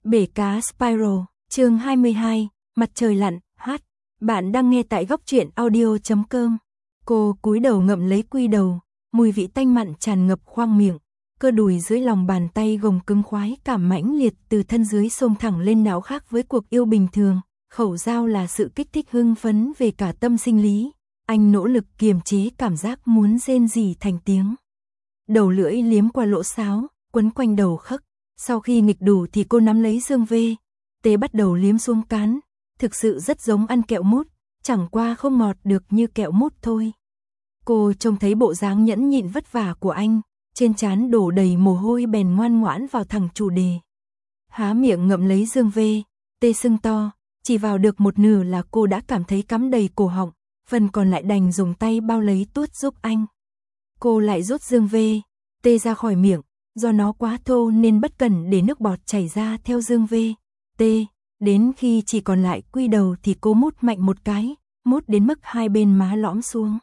Bể cá Spiral, chương 22, mặt trời lặn, hát. Bạn đang nghe tại góc truyện audio.com. Cô cúi đầu ngậm lấy quy đầu, mùi vị tanh mặn tràn ngập khoang miệng, cơ đùi dưới lòng bàn tay gồng cứng khoái cảm mãnh liệt từ thân dưới xông thẳng lên não, khác với cuộc yêu bình thường. Khẩu dao là sự kích thích hưng phấn về cả tâm sinh lý. Anh nỗ lực kiềm chế cảm giác muốn rên rỉ thành tiếng. Đầu lưỡi liếm qua lỗ sáo, quấn quanh đầu khấc. Sau khi nghịch đủ thì cô nắm lấy dương vê, tê bắt đầu liếm xuống cán. Thực sự rất giống ăn kẹo mút, chẳng qua không ngọt được như kẹo mút thôi. Cô trông thấy bộ dáng nhẫn nhịn vất vả của anh, trên trán đổ đầy mồ hôi bèn ngoan ngoãn vào thẳng chủ đề. Há miệng ngậm lấy dương vê, tê sưng to, chỉ vào được một nửa là cô đã cảm thấy cắm đầy cổ họng, phần còn lại đành dùng tay bao lấy tuốt giúp anh. Cô lại rút dương vê, tê ra khỏi miệng, do nó quá thô nên bất cẩn để nước bọt chảy ra theo dương vê, tê. Đến khi chỉ còn lại quy đầu thì cô mút mạnh một cái, mút đến mức hai bên má lõm xuống.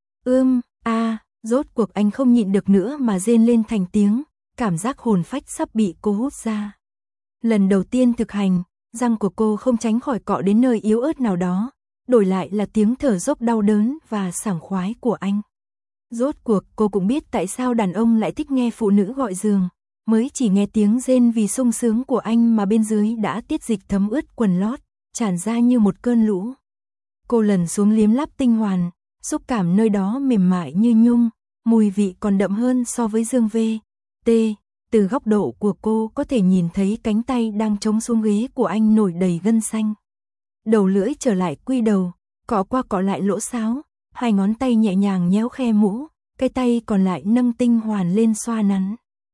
Rốt cuộc anh không nhịn được nữa mà rên lên thành tiếng, cảm giác hồn phách sắp bị cô hút ra. Lần đầu tiên thực hành, răng của cô không tránh khỏi cọ đến nơi yếu ớt nào đó, đổi lại là tiếng thở dốc đau đớn và sảng khoái của anh. Rốt cuộc cô cũng biết tại sao đàn ông lại thích nghe phụ nữ gọi giường, mới chỉ nghe tiếng rên vì sung sướng của anh mà bên dưới đã tiết dịch thấm ướt quần lót, tràn ra như một cơn lũ. Cô lần xuống liếm láp tinh hoàn, xúc cảm nơi đó mềm mại như nhung, mùi vị còn đậm hơn so với dương vê, tê. Từ góc độ của cô có thể nhìn thấy cánh tay đang chống xuống ghế của anh nổi đầy gân xanh. Đầu lưỡi trở lại quy đầu, cọ qua cọ lại lỗ sáo, hai ngón tay nhẹ nhàng nhéo khe mũ, cái tay còn lại nâng tinh hoàn lên xoa nắn.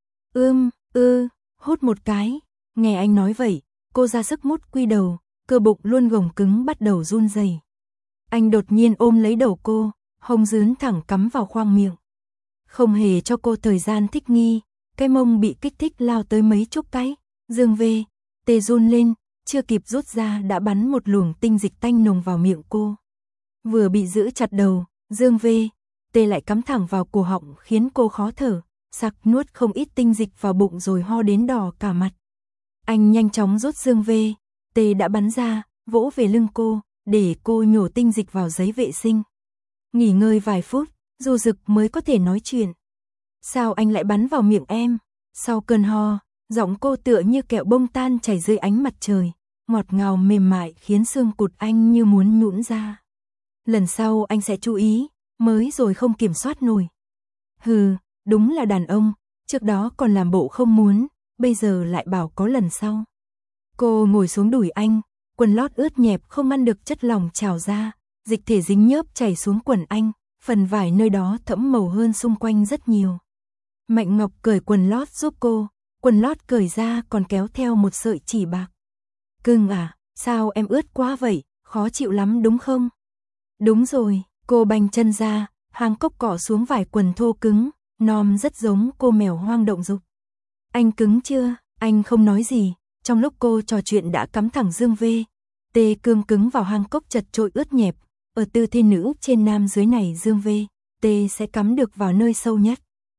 Hút một cái. Nghe anh nói vậy, cô ra sức mút quy đầu, cơ bụng luôn gồng cứng bắt đầu run rẩy. Anh đột nhiên ôm lấy đầu cô, hông dướn thẳng cắm vào khoang miệng. Không hề cho cô thời gian thích nghi, cái mông bị kích thích lao tới mấy chục cái. Dương vê, tê run lên, chưa kịp rút ra đã bắn một luồng tinh dịch tanh nồng vào miệng cô. Vừa bị giữ chặt đầu, dương vê, tê lại cắm thẳng vào cổ họng khiến cô khó thở, sặc nuốt không ít tinh dịch vào bụng rồi ho đến đỏ cả mặt. Anh nhanh chóng rút dương vê, tê đã bắn ra, vỗ về lưng cô, để cô nhổ tinh dịch vào giấy vệ sinh. Nghỉ ngơi vài phút, Du Dực mới có thể nói chuyện. Sao anh lại bắn vào miệng em? Sau cơn ho, giọng cô tựa như kẹo bông tan chảy dưới ánh mặt trời, ngọt ngào mềm mại khiến xương cụt anh như muốn nhũn ra. Lần sau anh sẽ chú ý, mới rồi không kiểm soát nổi. Hừ, đúng là đàn ông, trước đó còn làm bộ không muốn, bây giờ lại bảo có lần sau. Cô ngồi xuống đùi anh, quần lót ướt nhẹp không ngăn được chất lỏng trào ra, dịch thể dính nhớp chảy xuống quần anh, phần vải nơi đó thẫm màu hơn xung quanh rất nhiều. Mạnh Ngọc cởi quần lót giúp cô, quần lót cởi ra còn kéo theo một sợi chỉ bạc. Cưng à, sao em ướt quá vậy, khó chịu lắm đúng không? Đúng rồi, cô bành chân ra, hang cốc cọ xuống vải quần thô cứng, nom rất giống cô mèo hoang động dục. Anh cứng chưa? Anh không nói gì, trong lúc cô trò chuyện đã cắm thẳng dương vê, tê cương cứng vào hang cốc chật trội ướt nhẹp, ở tư thế nữ trên nam dưới này dương vê, tê sẽ cắm được vào nơi sâu nhất.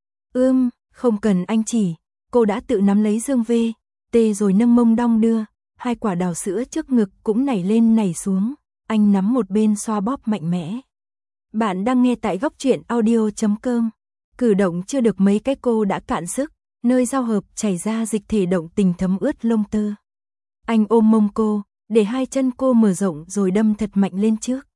Không cần anh chỉ, cô đã tự nắm lấy dương vê, tê rồi nâng mông đong đưa, hai quả đào sữa trước ngực cũng nảy lên nảy xuống, anh nắm một bên xoa bóp mạnh mẽ. Bạn đang nghe tại góc truyện audio.com. Cử động chưa được mấy cái cô đã cạn sức, nơi giao hợp chảy ra dịch thể động tình thấm ướt lông tơ. Anh ôm mông cô, để hai chân cô mở rộng rồi đâm thật mạnh lên trước.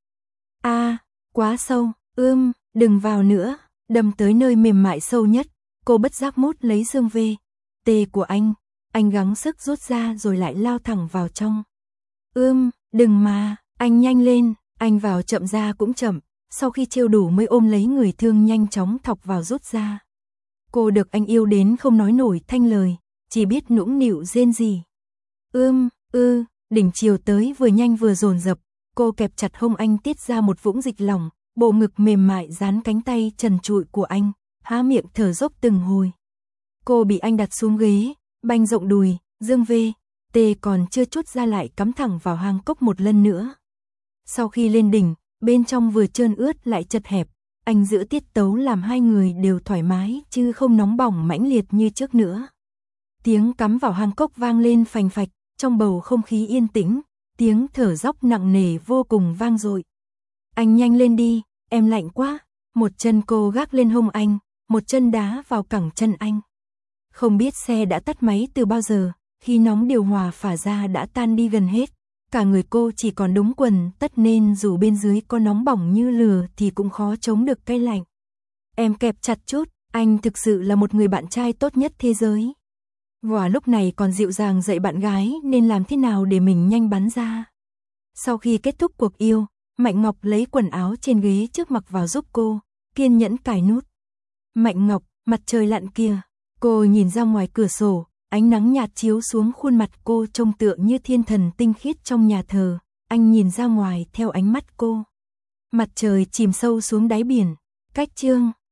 Quá sâu, đừng vào nữa, đâm tới nơi mềm mại sâu nhất, cô bất giác mút lấy dương vê, tê của anh gắng sức rút ra rồi lại lao thẳng vào trong. Đừng mà, anh nhanh lên, anh vào chậm ra cũng chậm, sau khi trêu đủ mới ôm lấy người thương nhanh chóng thọc vào rút ra. Cô được anh yêu đến không nói nổi thanh lời, chỉ biết nũng nịu rên rỉ. Đỉnh chiều tới vừa nhanh vừa dồn dập, cô kẹp chặt hông anh tiết ra một vũng dịch lỏng, bộ ngực mềm mại dán cánh tay trần trụi của anh, há miệng thở dốc từng hồi. Cô bị anh đặt xuống ghế, banh rộng đùi, dương vê, tê còn chưa chút ra lại cắm thẳng vào hang cốc một lần nữa. Sau khi lên đỉnh, bên trong vừa trơn ướt lại chật hẹp, anh giữ tiết tấu làm hai người đều thoải mái chứ không nóng bỏng mãnh liệt như trước nữa. Tiếng cắm vào hang cốc vang lên phành phạch, trong bầu không khí yên tĩnh, tiếng thở dốc nặng nề vô cùng vang dội. Anh nhanh lên đi, em lạnh quá. Một chân cô gác lên hông anh, một chân đá vào cẳng chân anh. Không biết xe đã tắt máy từ bao giờ, khi nóng điều hòa phả ra đã tan đi gần hết. Cả người cô chỉ còn đúng quần tất nên dù bên dưới có nóng bỏng như lửa thì cũng khó chống được cái lạnh. Em kẹp chặt chút, anh thực sự là một người bạn trai tốt nhất thế giới. Và lúc này còn dịu dàng dạy bạn gái nên làm thế nào để mình nhanh bắn ra. Sau khi kết thúc cuộc yêu, Mạnh Ngọc lấy quần áo trên ghế trước mặc vào giúp cô, kiên nhẫn cài nút. Mạnh Ngọc, mặt trời lặn kìa. Cô nhìn ra ngoài cửa sổ, ánh nắng nhạt chiếu xuống khuôn mặt cô trông tựa như thiên thần tinh khiết trong nhà thờ. Anh nhìn ra ngoài theo ánh mắt cô. Mặt trời chìm sâu xuống đáy biển. Cách chương